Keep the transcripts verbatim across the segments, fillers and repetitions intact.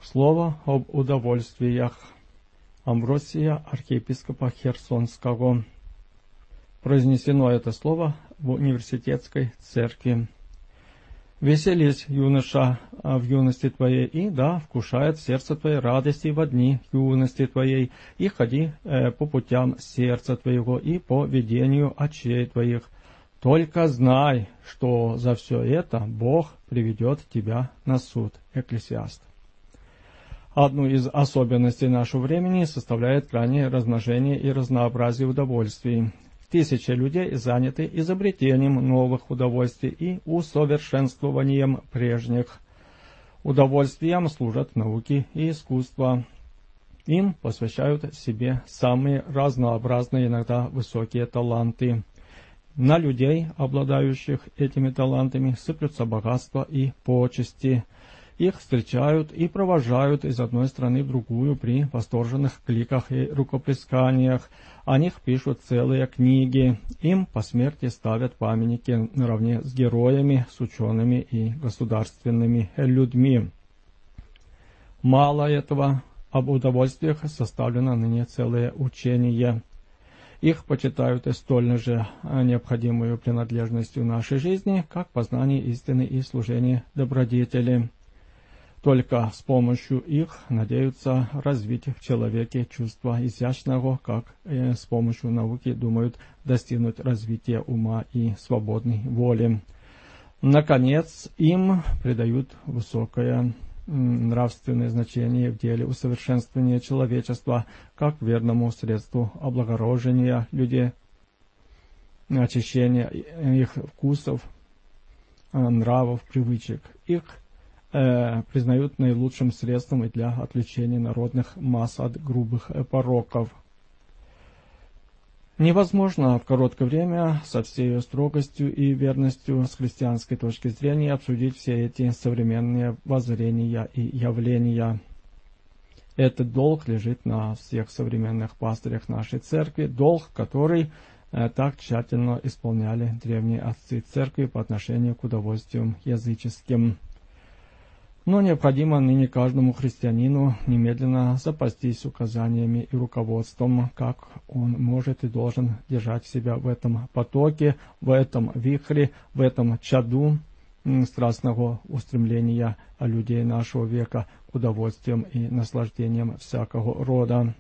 Слово об удовольствиях. Амвросия, архиепископа Херсонского. Произнесено это слово в университетской церкви. «Веселись, юноша, в юности твоей, и да, вкушает сердце твое радости во дни юности твоей, и ходи э, по путям сердца твоего и по ведению очей твоих. Только знай, что за все это Бог приведет тебя на суд». Экклесиаст. Одну из особенностей нашего времени составляет крайнее размножение и разнообразие удовольствий. Тысячи людей заняты изобретением новых удовольствий и усовершенствованием прежних. Удовольствиям служат науки и искусство. Им посвящают себе самые разнообразные, иногда высокие таланты. На людей, обладающих этими талантами, сыплются богатства и почести. Их встречают и провожают из одной страны в другую при восторженных кликах и рукоплесканиях. О них пишут целые книги. Им по смерти ставят памятники наравне с героями, с учеными и государственными людьми. Мало этого, об удовольствиях составлено ныне целое учение. Их почитают и столь же необходимую принадлежностью нашей жизни, как познание истины и служение добродетели. Только с помощью их надеются развить в человеке чувство изящного, как и с помощью науки думают достигнуть развития ума и свободной воли. Наконец, им придают высокое нравственное значение в деле усовершенствования человечества как верному средству облагорожения людей, очищения их вкусов, нравов, привычек. Их э, признают наилучшим средством и для отвлечения народных масс от грубых э, пороков. Невозможно в короткое время со всей строгостью и верностью с христианской точки зрения обсудить все эти современные воззрения и явления. Этот долг лежит на всех современных пастырях нашей церкви, долг, который э, так тщательно исполняли древние отцы церкви по отношению к удовольствиям языческим. Но необходимо ныне каждому христианину немедленно запастись указаниями и руководством, как он может и должен держать себя в этом потоке, в этом вихре, в этом чаду страстного устремления людей нашего века к удовольствиям и наслаждениям всякого рода.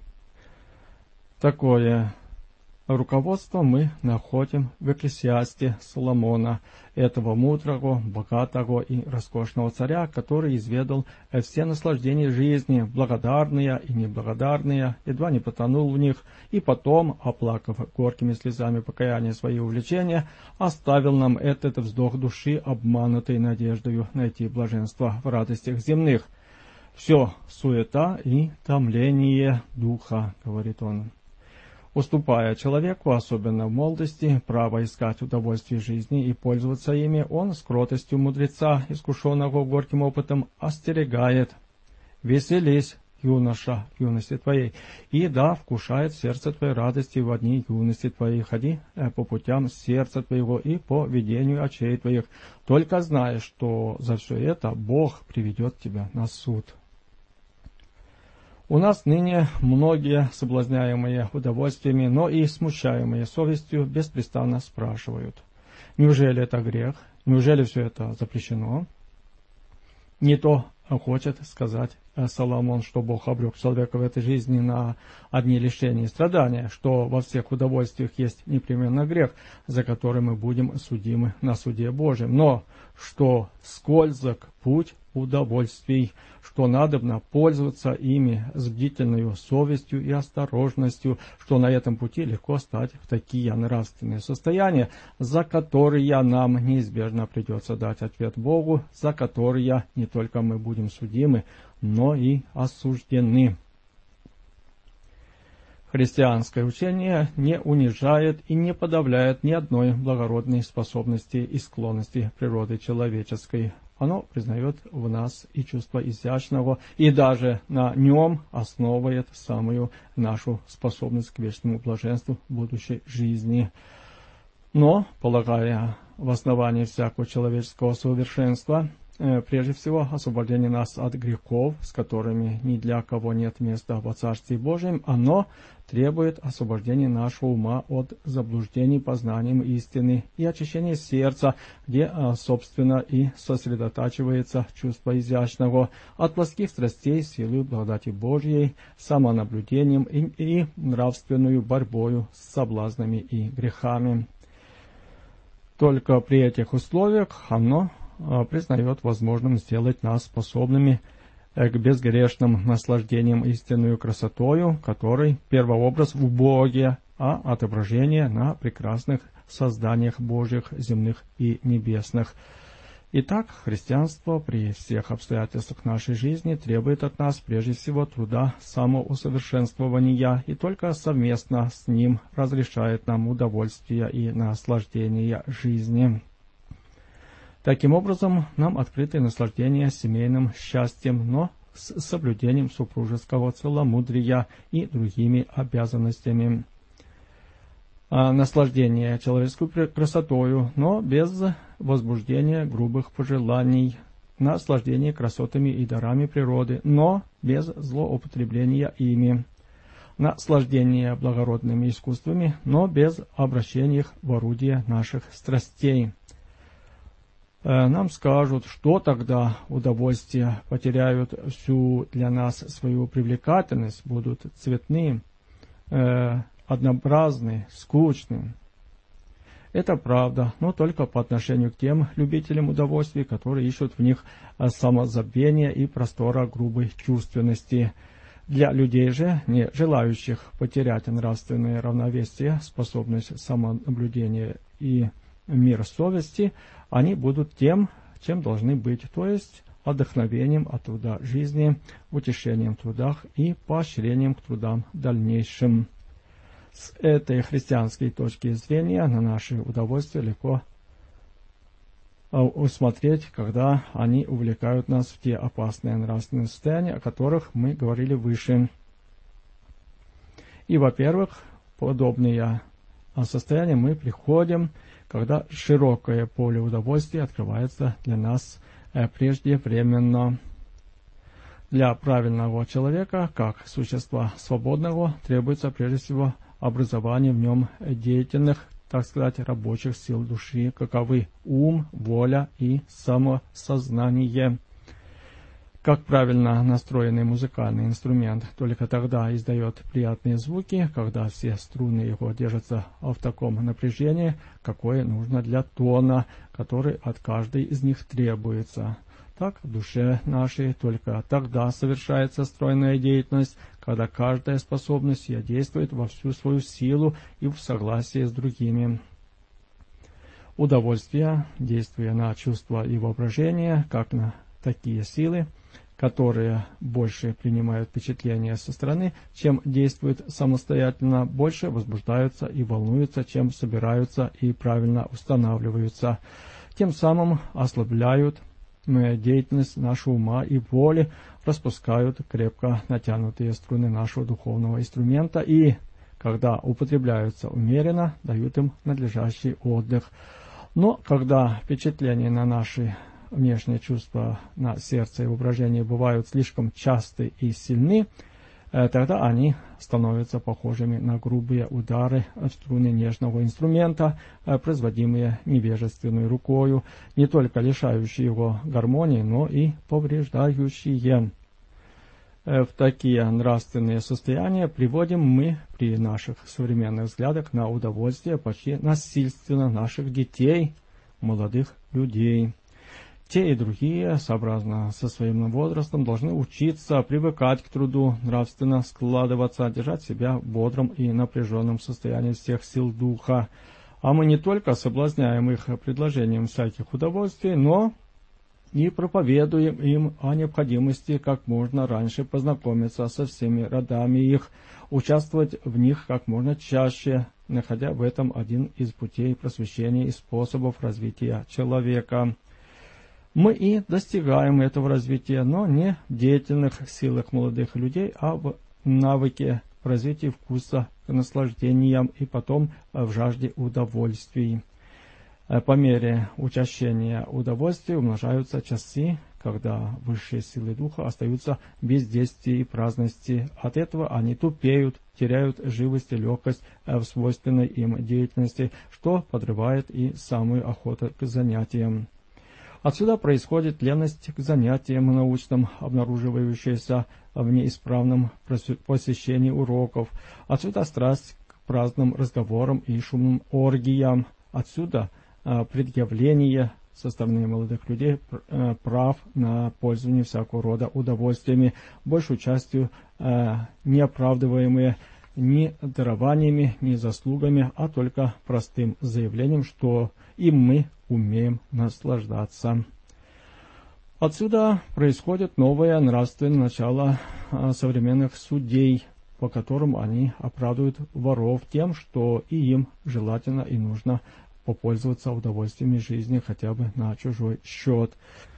Такое руководство мы находим в Экклесиасте Соломона, этого мудрого, богатого и роскошного царя, который изведал все наслаждения жизни, благодарные и неблагодарные, едва не потонул в них, и потом, оплакав горькими слезами покаяния свои увлечения, оставил нам этот вздох души, обманутой надеждою найти блаженство в радостях земных. «Все суета и томление духа», — говорит он. Уступая человеку, особенно в молодости, право искать удовольствие жизни и пользоваться ими, он с кротостью мудреца, искушенного горьким опытом, остерегает: «Веселись, юноша, в юности твоей, и да, вкушает сердце твое радости во дни юности твоей, ходи по путям сердца твоего и по ведению очей твоих, только знай, что за все это Бог приведет тебя на суд». У нас ныне многие, соблазняемые удовольствиями, но и смущаемые совестью, беспрестанно спрашивают: неужели это грех? Неужели все это запрещено? Не то хочет сказать Соломон, что Бог обрек человека в этой жизни на одни лишения и страдания, что во всех удовольствиях есть непременно грех, за который мы будем судимы на суде Божьем, но что скользок путь удовольствий, что надобно пользоваться ими с бдительной совестью и осторожностью, что на этом пути легко стать в такие нравственные состояния, за которые нам неизбежно придется дать ответ Богу, за которые не только мы будем судимы, но и осуждены. Христианское учение не унижает и не подавляет ни одной благородной способности и склонности природы человеческой. Оно признает в нас и чувство изящного, и даже на нем основывает самую нашу способность к вечному блаженству в будущей жизни. Но, полагая в основании всякого человеческого совершенства, прежде всего, освобождение нас от грехов, с которыми ни для кого нет места во Царстве Божьем. Оно требует освобождения нашего ума от заблуждений познанием истины и очищения сердца, где, собственно, и сосредотачивается чувство изящного, от плотских страстей, силы благодати Божьей, самонаблюдением и, и нравственную борьбою с соблазнами и грехами. Только при этих условиях оно признает возможным сделать нас способными к безгрешным наслаждениям истинную красотою, которой первообраз в Боге, а отображение на прекрасных созданиях Божьих, земных и небесных. Итак, христианство при всех обстоятельствах нашей жизни требует от нас прежде всего труда самоусовершенствования, и только совместно с ним разрешает нам удовольствие и наслаждение жизни. Таким образом, нам открыты наслаждение семейным счастьем, но с соблюдением супружеского целомудрия и другими обязанностями. А наслаждение человеческую красотою, но без возбуждения грубых пожеланий. Наслаждение красотами и дарами природы, но без злоупотребления ими. Наслаждение благородными искусствами, но без обращения их в орудие наших страстей. Нам скажут, что тогда удовольствия потеряют всю для нас свою привлекательность, будут цветны, э, однообразны, скучны. Это правда, но только по отношению к тем любителям удовольствий, которые ищут в них самозабвения и простора грубой чувственности. Для людей же, не желающих потерять нравственное равновесие, способность самонаблюдения и мир совести, они будут тем, чем должны быть, то есть отдохновением от труда жизни, утешением в трудах и поощрением к трудам дальнейшим. С этой христианской точки зрения на наши удовольствия легко усмотреть, когда они увлекают нас в те опасные нравственные состояния, о которых мы говорили выше. И, во-первых, подобные состояния мы приходим, когда широкое поле удовольствия открывается для нас преждевременно. Для правильного человека, как существа свободного, требуется прежде всего образование в нем деятельных, так сказать, рабочих сил души, каковы ум, воля и самосознание. Как правильно настроенный музыкальный инструмент только тогда издает приятные звуки, когда все струны его держатся в таком напряжении, какое нужно для тона, который от каждой из них требуется. Так в душе нашей только тогда совершается стройная деятельность, когда каждая способность ее действует во всю свою силу и в согласии с другими. Удовольствие, действуя на чувства и воображение, как на такие силы, которые больше принимают впечатления со стороны, чем действуют самостоятельно, больше возбуждаются и волнуются, чем собираются и правильно устанавливаются. Тем самым ослабляют деятельность нашего ума и воли, распускают крепко натянутые струны нашего духовного инструмента и, когда употребляются умеренно, дают им надлежащий отдых. Но когда впечатления на наши внешние чувства, на сердце и воображение бывают слишком часты и сильны, тогда они становятся похожими на грубые удары в струны нежного инструмента, производимые невежественной рукою, не только лишающие его гармонии, но и повреждающие. В такие нравственные состояния приводим мы при наших современных взглядах на удовольствие почти насильственно наших детей, молодых людей. Те и другие, сообразно со своим возрастом, должны учиться, привыкать к труду, нравственно складываться, держать себя в бодром и напряженном состоянии всех сил духа. А мы не только соблазняем их предложением всяких удовольствий, но и проповедуем им о необходимости как можно раньше познакомиться со всеми родами их, участвовать в них как можно чаще, находя в этом один из путей просвещения и способов развития человека. Мы и достигаем этого развития, но не в деятельных силах молодых людей, а в навыке развития вкуса к наслаждениям и потом в жажде удовольствий. По мере учащения удовольствия умножаются часы, когда высшие силы духа остаются без действия и праздности. От этого они тупеют, теряют живость и легкость в свойственной им деятельности, что подрывает и самую охоту к занятиям. Отсюда происходит ленность к занятиям научным, обнаруживающаяся в неисправном посещении уроков. Отсюда страсть к праздным разговорам и шумным оргиям. Отсюда предъявление со стороны молодых людей прав на пользование всякого рода удовольствиями, большую частью не оправдываемые ни дарованиями, ни заслугами, а только простым заявлением, что и мы умеем наслаждаться. Отсюда происходит новое нравственное начало современных судей, по которым они оправдывают воров тем, что и им желательно и нужно попользоваться удовольствиями жизни хотя бы на чужой счет.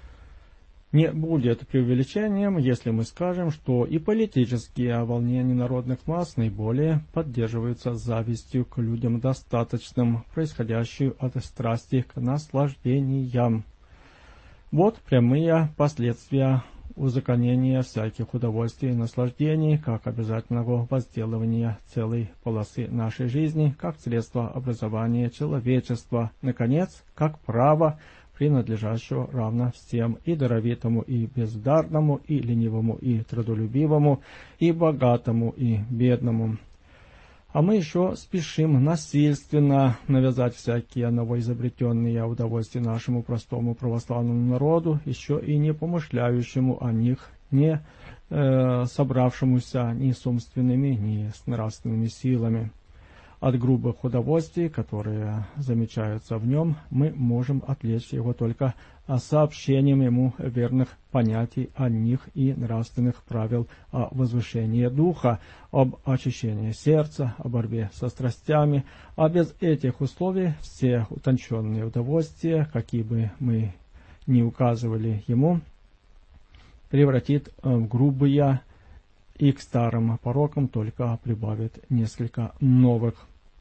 Не будет преувеличением, если мы скажем, что и политические волнения народных масс наиболее поддерживаются завистью к людям достаточным, происходящей от страсти к наслаждениям. Вот прямые последствия узаконения всяких удовольствий и наслаждений, как обязательного возделывания целой полосы нашей жизни, как средство образования человечества, наконец, как право, принадлежащего равно всем, и даровитому, и бездарному, и ленивому, и трудолюбивому, и богатому, и бедному. А мы еще спешим насильственно навязать всякие новоизобретенные удовольствия нашему простому православному народу, еще и не помышляющему о них, не э, собравшемуся ни с умственными, ни с нравственными силами. От грубых удовольствий, которые замечаются в нем, мы можем отвлечь его только сообщением ему верных понятий о них и нравственных правил о возвышении духа, об очищении сердца, о борьбе со страстями. А без этих условий все утонченные удовольствия, какие бы мы ни указывали ему, превратит в грубые и к старым порокам только прибавит несколько новых.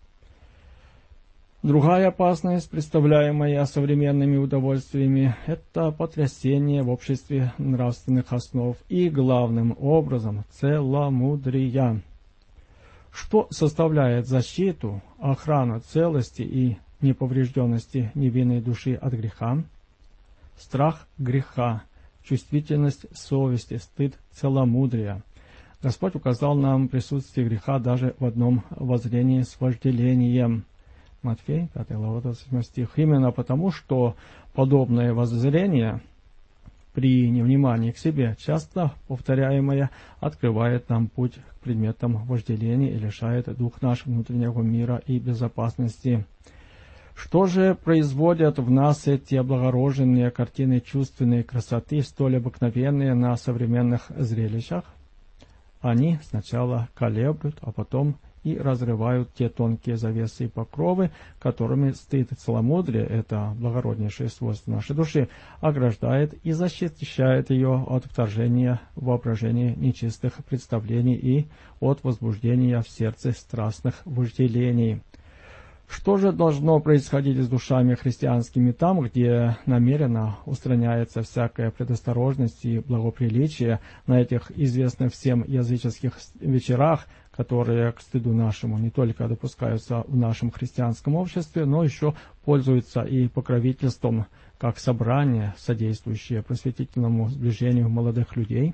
Другая опасность, представляемая современными удовольствиями, это потрясение в обществе нравственных основ и, главным образом, целомудрия. Что составляет защиту, охрану целости и неповрежденности невинной души от греха? Страх греха, чувствительность совести, стыд целомудрия. Господь указал нам присутствие греха даже в одном воззрении с вожделением. Матфей, пятая глава, двадцать седьмой стих. Именно потому, что подобное воззрение при невнимании к себе, часто повторяемое, открывает нам путь к предметам вожделения и лишает дух наш внутреннего мира и безопасности. Что же производят в нас эти облагороженные картины чувственной красоты, столь обыкновенные на современных зрелищах? Они сначала колеблют, а потом и разрывают те тонкие завесы и покровы, которыми стыд и целомудрие, это благороднейшее свойство нашей души, ограждает и защищает ее от вторжения в воображение нечистых представлений и от возбуждения в сердце страстных вожделений. Что же должно происходить с душами христианскими там, где намеренно устраняется всякая предосторожность и благоприличие на этих известных всем языческих вечерах, которые к стыду нашему не только допускаются в нашем христианском обществе, но еще пользуются и покровительством, как собрание, содействующее просветительному сближению молодых людей?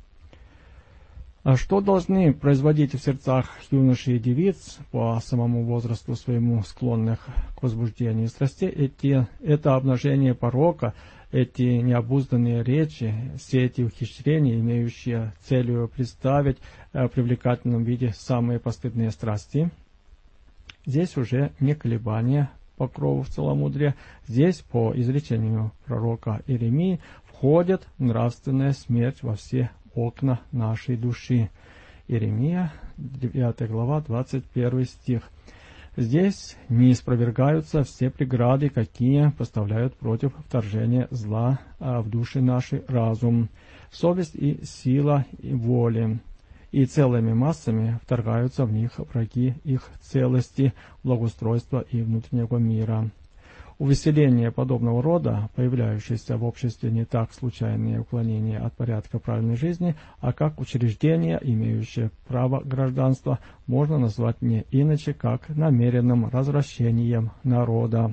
А что должны производить в сердцах юношей и девиц, по самому возрасту своему склонных к возбуждению и страстей, эти, это обнажение порока, эти необузданные речи, все эти ухищрения, имеющие целью представить в привлекательном виде самые постыдные страсти? Здесь уже не колебания покровов целомудрия, здесь, по изречению пророка Иеремии, входит нравственная смерть во все окна нашей души. Иеремия, девятая глава, двадцать первый стих. Здесь не испровергаются все преграды, какие поставляют против вторжения зла в души наши разум, совесть и сила и воли, и целыми массами вторгаются в них враги их целости, благоустройства и внутреннего мира. Увеселение подобного рода, появляющееся в обществе не так случайные уклонения от порядка правильной жизни, а как учреждение, имеющее право гражданства, можно назвать не иначе, как намеренным развращением народа.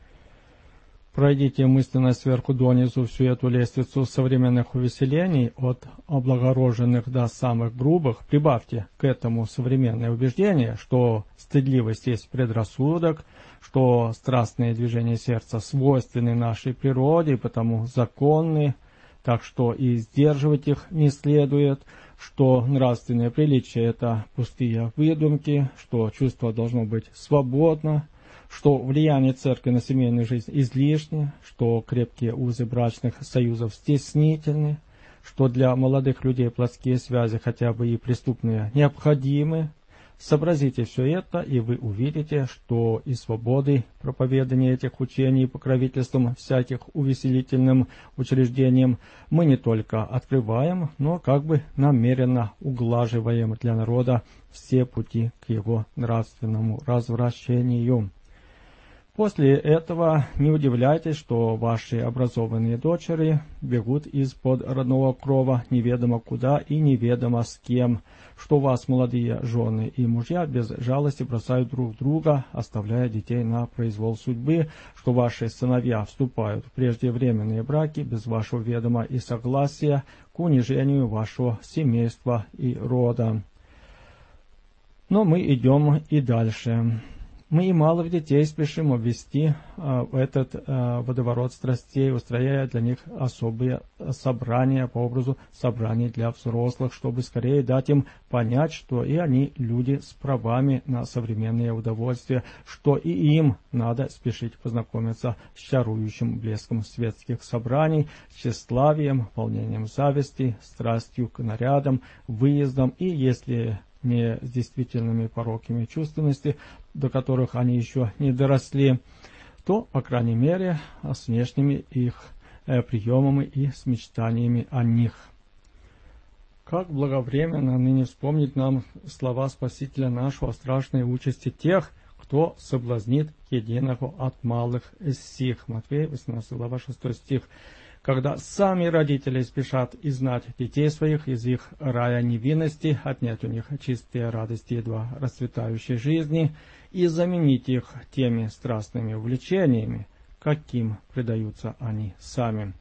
Пройдите мысленно сверху донизу всю эту лестницу современных увеселений, от облагороженных до самых грубых. Прибавьте к этому современное убеждение, что стыдливость есть предрассудок, что страстные движения сердца свойственны нашей природе и потому законны, так что и сдерживать их не следует, что нравственное приличие – это пустые выдумки, что чувство должно быть свободно, что влияние церкви на семейную жизнь излишне, что крепкие узы брачных союзов стеснительны, что для молодых людей плотские связи, хотя бы и преступные, необходимы. Сообразите все это, и вы увидите, что и свободой проповедания этих учений, покровительством всяких увеселительным учреждениям мы не только открываем, но как бы намеренно углаживаем для народа все пути к его нравственному развращению. После этого не удивляйтесь, что ваши образованные дочери бегут из-под родного крова неведомо куда и неведомо с кем, что вас молодые жены и мужья без жалости бросают друг друга, оставляя детей на произвол судьбы, что ваши сыновья вступают в преждевременные браки без вашего ведома и согласия к унижению вашего семейства и рода. Но мы идем и дальше. Мы и малых детей спешим обвести э, в этот э, водоворот страстей, устрояя для них особые собрания по образу собраний для взрослых, чтобы скорее дать им понять, что и они люди с правами на современные удовольствия, что и им надо спешить познакомиться с чарующим блеском светских собраний, тщеславием, волнением зависти, страстью к нарядам, выездам и, если не с действительными пороками чувственности, до которых они еще не доросли, то, по крайней мере, с внешними их э, приемами и с мечтаниями о них. Как благовременно ныне вспомнить нам слова Спасителя нашего о страшной участи тех, кто соблазнит единого от малых сих. Матфея, восемнадцатая глава, шестой стих. Когда сами родители спешат изгнать детей своих из их рая невинности, отнять у них чистые радости едва расцветающей жизни и заменить их теми страстными увлечениями, каким предаются они сами.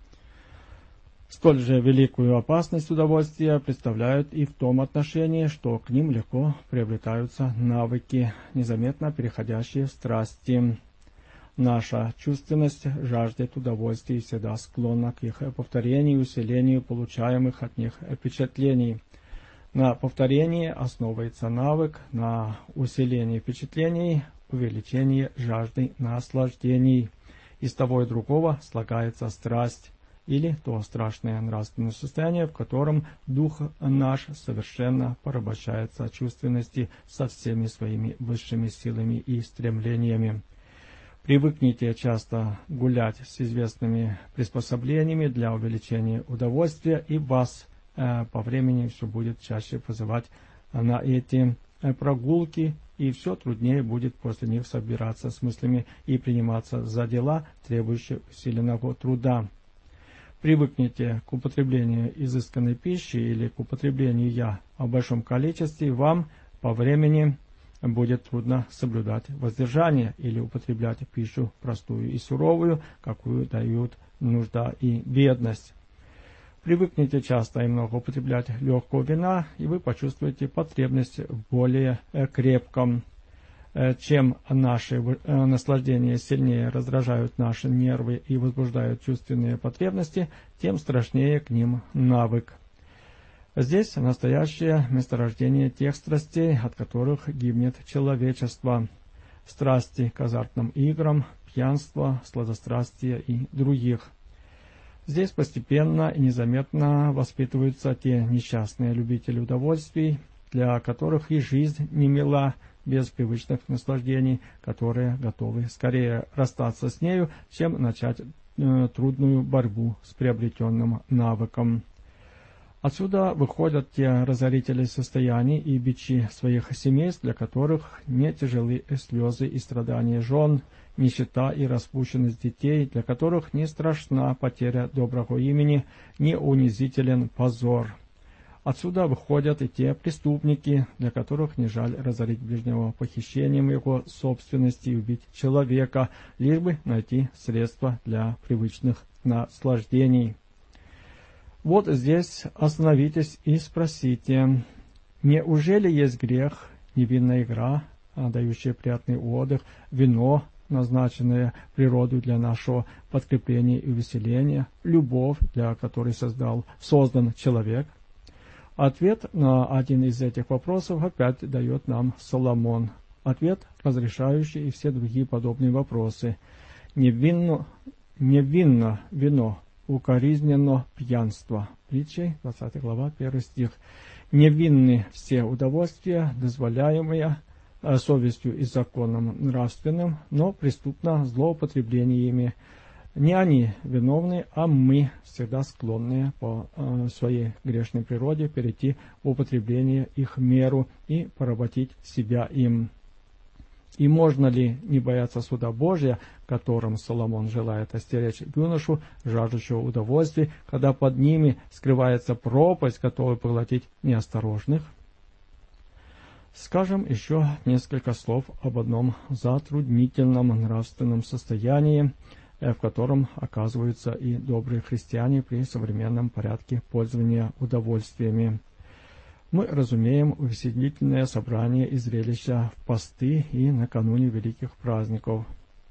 Столь же великую опасность удовольствия представляют и в том отношении, что к ним легко приобретаются навыки, незаметно переходящие в страсти. Наша чувственность жаждет удовольствий и всегда склонна к их повторению и усилению получаемых от них впечатлений. На повторении основывается навык, на усилении впечатлений – увеличение жажды наслаждений. Из того и другого слагается страсть, или то страшное нравственное состояние, в котором дух наш совершенно порабощается чувственности со всеми своими высшими силами и стремлениями. Привыкните часто гулять с известными приспособлениями для увеличения удовольствия, и вас э, по времени все будет чаще позывать на эти э, прогулки, и все труднее будет после них собираться с мыслями и приниматься за дела, требующие усиленного труда. Привыкните к употреблению изысканной пищи или к употреблению я в большом количестве, вам по времени будет трудно соблюдать воздержание или употреблять пищу простую и суровую, какую дают нужда и бедность. Привыкните часто и много употреблять легкого вина, и вы почувствуете потребность в более крепком. Чем наши наслаждения сильнее раздражают наши нервы и возбуждают чувственные потребности, тем страшнее к ним навык. Здесь настоящее месторождение тех страстей, от которых гибнет человечество. Страсти к азартным играм, пьянство, сладострастие и других. Здесь постепенно и незаметно воспитываются те несчастные любители удовольствий, для которых и жизнь не мила без привычных наслаждений, которые готовы скорее расстаться с нею, чем начать э, трудную борьбу с приобретенным навыком. Отсюда выходят те разорители состояний и бичи своих семейств, для которых не тяжелы слезы и страдания жен, нищета и распущенность детей, для которых не страшна потеря доброго имени, не унизителен позор. Отсюда выходят и те преступники, для которых не жаль разорить ближнего похищением его собственности и убить человека, лишь бы найти средства для привычных наслаждений. Вот здесь остановитесь и спросите, неужели есть грех, невинная игра, дающая приятный отдых, вино, назначенное природой для нашего подкрепления и увеселения, любовь, для которой создал, создан человек? Ответ на один из этих вопросов опять дает нам Соломон. Ответ, разрешающий и все другие подобные вопросы. Невинно, невинно вино, укоризненно пьянство. Притчей, двадцатая глава, первый стих. Невинны все удовольствия, дозволяемые совестью и законом нравственным, но преступно злоупотребление ими. Не они виновны, а мы, всегда склонные по э, своей грешной природе перейти в употребление их меру и поработить себя им. И можно ли не бояться суда Божия, которым Соломон желает остеречь юношу, жаждущего удовольствий, когда под ними скрывается пропасть, готовая поглотить неосторожных? Скажем еще несколько слов об одном затруднительном нравственном состоянии, в котором оказываются и добрые христиане при современном порядке пользования удовольствиями. Мы разумеем увеселительное собрание и зрелища в посты и накануне великих праздников.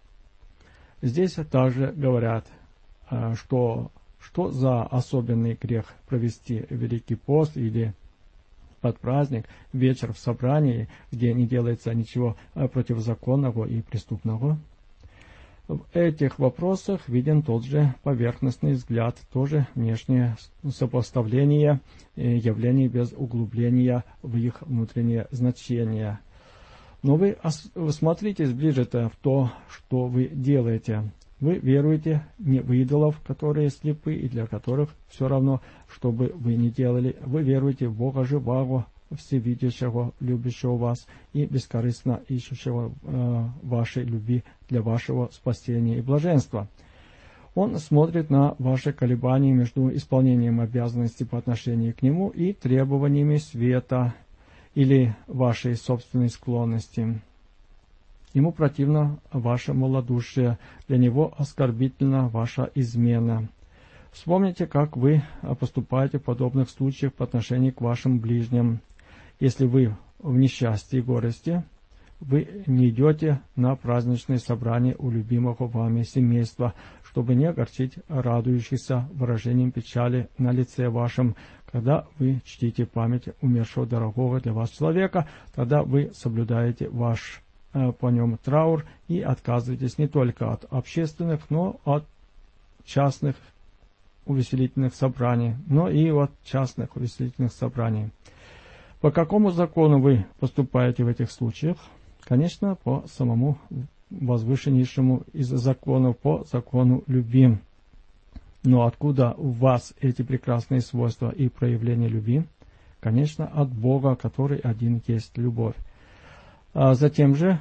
Здесь также говорят, что, что за особенный грех провести Великий пост или под праздник вечер в собрании, где не делается ничего противозаконного и преступного. В этих вопросах виден тот же поверхностный взгляд, тоже внешнее сопоставление явлений без углубления в их внутреннее значение. Но вы смотритесь ближе-то в то, что вы делаете. Вы веруете не в идолов, которые слепы и для которых все равно, что бы вы ни делали. Вы веруете в Бога живого, всевидящего, любящего вас и бескорыстно ищущего э, вашей любви для вашего спасения и блаженства. Он смотрит на ваши колебания между исполнением обязанностей по отношению к Нему и требованиями света или вашей собственной склонности. Ему противно ваше малодушие, для Него оскорбительна ваша измена. Вспомните, как вы поступаете в подобных случаях по отношению к вашим ближним. Если вы в несчастье и горести, вы не идете на праздничные собрания у любимого вами семейства, чтобы не огорчить радующихся выражением печали на лице вашем. Когда вы чтите память умершего дорогого для вас человека, тогда вы соблюдаете ваш э, по нем траур и отказываетесь не только от общественных, но от частных увеселительных собраний, но и от частных увеселительных собраний. По какому закону вы поступаете в этих случаях? Конечно, по самому возвышеннейшему из законов, по закону любви. Но откуда у вас эти прекрасные свойства и проявления любви? Конечно, от Бога, который один есть любовь. А затем же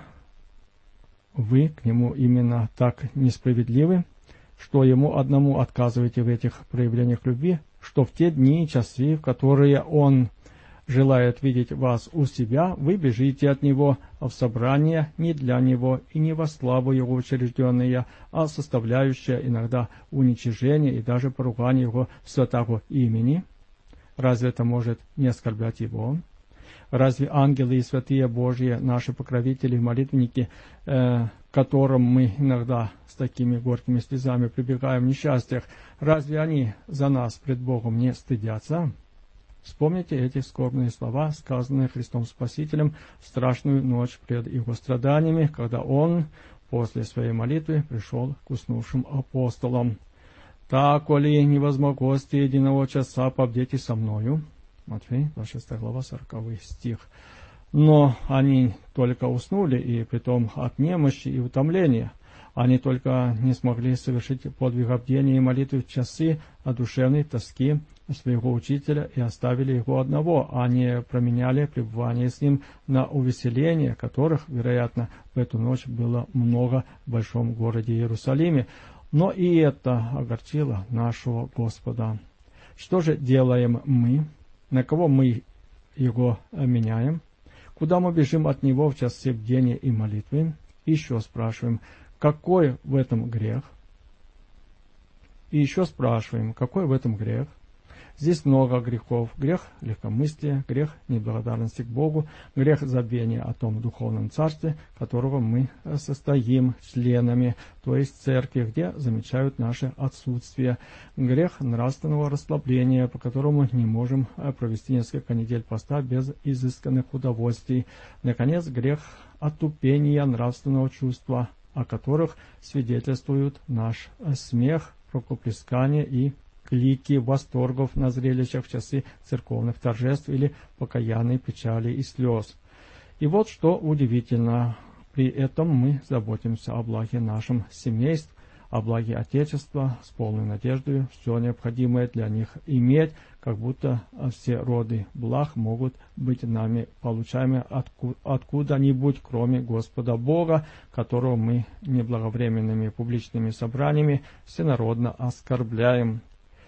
вы к Нему именно так несправедливы, что Ему одному отказываете в этих проявлениях любви, что в те дни и часы, в которые Он желает видеть вас у себя, вы бежите от Него в собрание не для Него и не во славу Его учрежденные, а составляющее иногда уничижение и даже поругание Его святого имени. Разве это может не оскорблять Его? Разве ангелы и святые Божьи, наши покровители и молитвенники, э, к которым мы иногда с такими горькими слезами прибегаем в несчастьях, разве они за нас пред Богом не стыдятся? Вспомните эти скорбные слова, сказанные Христом Спасителем в страшную ночь пред Его страданиями, когда Он после своей молитвы пришел к уснувшим апостолам. «Так, коли не возмогости единого часа, побдите со мною». Матфей, двадцать шестая глава, сороковой стих. Но они только уснули, и притом от немощи и утомления. Они только не смогли совершить подвиг бдения и молитвы в часы душевной тоски своего учителя и оставили его одного, а не променяли пребывание с ним на увеселение, которых, вероятно, в эту ночь было много в большом городе Иерусалиме. Но и это огорчило нашего Господа. Что же делаем мы? На кого мы его меняем? Куда мы бежим от него в часы бдения и молитвы? И еще спрашиваем, какой в этом грех? И еще спрашиваем, какой в этом грех? Здесь много грехов. Грех легкомыслия, грех неблагодарности к Богу, грех забвения о том духовном царстве, которого мы состоим членами, то есть церкви, где замечают наше отсутствие, грех нравственного расслабления, по которому не можем провести несколько недель поста без изысканных удовольствий, наконец, грех отупения нравственного чувства, о которых свидетельствуют наш смех, рукоплескание и клики восторгов на зрелищах в часы церковных торжеств или покаянной печали и слез. И вот что удивительно, при этом мы заботимся о благе нашим семейств, о благе Отечества, с полной надеждой все необходимое для них иметь, как будто все роды благ могут быть нами получаемы откуда-нибудь, кроме Господа Бога, которого мы неблаговременными публичными собраниями всенародно оскорбляем.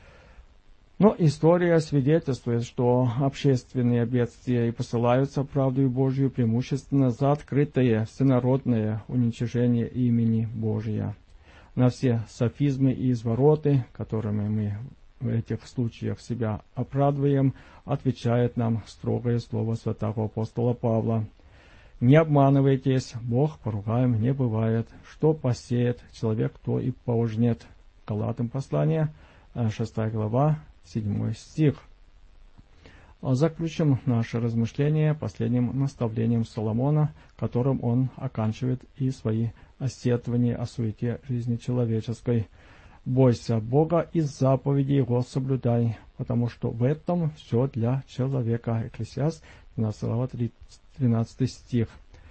Но история свидетельствует, что общественные бедствия и посылаются правдою Божию преимущественно за открытое всенародное уничижение имени Божия. На все софизмы и извороты, которыми мы в этих случаях себя оправдываем, отвечает нам строгое слово святого апостола Павла. «Не обманывайтесь, Бог поругаем не бывает. Что посеет человек, то и пожнет». Галатам послание, шестая глава, седьмой стих. Заключим наше размышление последним наставлением Соломона, которым он оканчивает и свои сетования о суете жизни человеческой. «Бойся Бога и заповеди Его соблюдай, потому что в этом все для человека». Экклесиаст, двенадцатая глава, тринадцатый стих.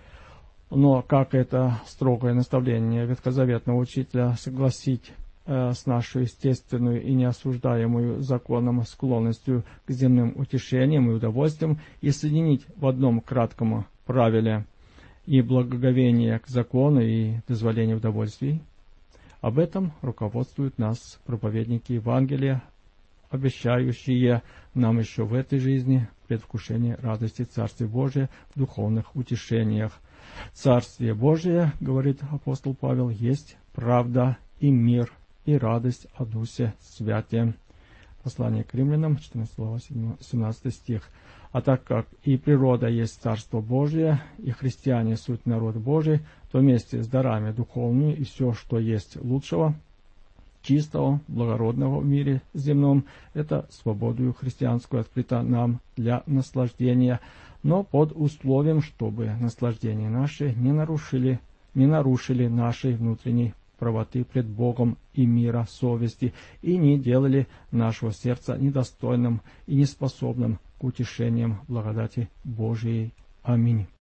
Но как это строгое наставление ветхозаветного учителя согласить с нашей естественную и неосуждаемую законом склонностью к земным утешениям и удовольствиям и соединить в одном кратком правиле и благоговение к закону и дозволение удовольствий? Об этом руководствуют нас проповедники Евангелия, обещающие нам еще в этой жизни предвкушение радости Царствия Божия в духовных утешениях. Царствие Божие, говорит апостол Павел, есть правда и мир, и радость о Дусе Святе. Послание к римлянам, четырнадцатая глава, семнадцатый стих. А так как и природа есть Царство Божие, и христиане суть народ Божий, то вместе с дарами духовными и все, что есть лучшего, чистого, благородного в мире земном, это свободою христианскую открыто нам для наслаждения, но под условием, чтобы наслаждения наши не нарушили, не нарушили нашей внутренней правоты пред Богом и мира совести, и не делали нашего сердца недостойным и неспособным к утешениям благодати Божией. Аминь.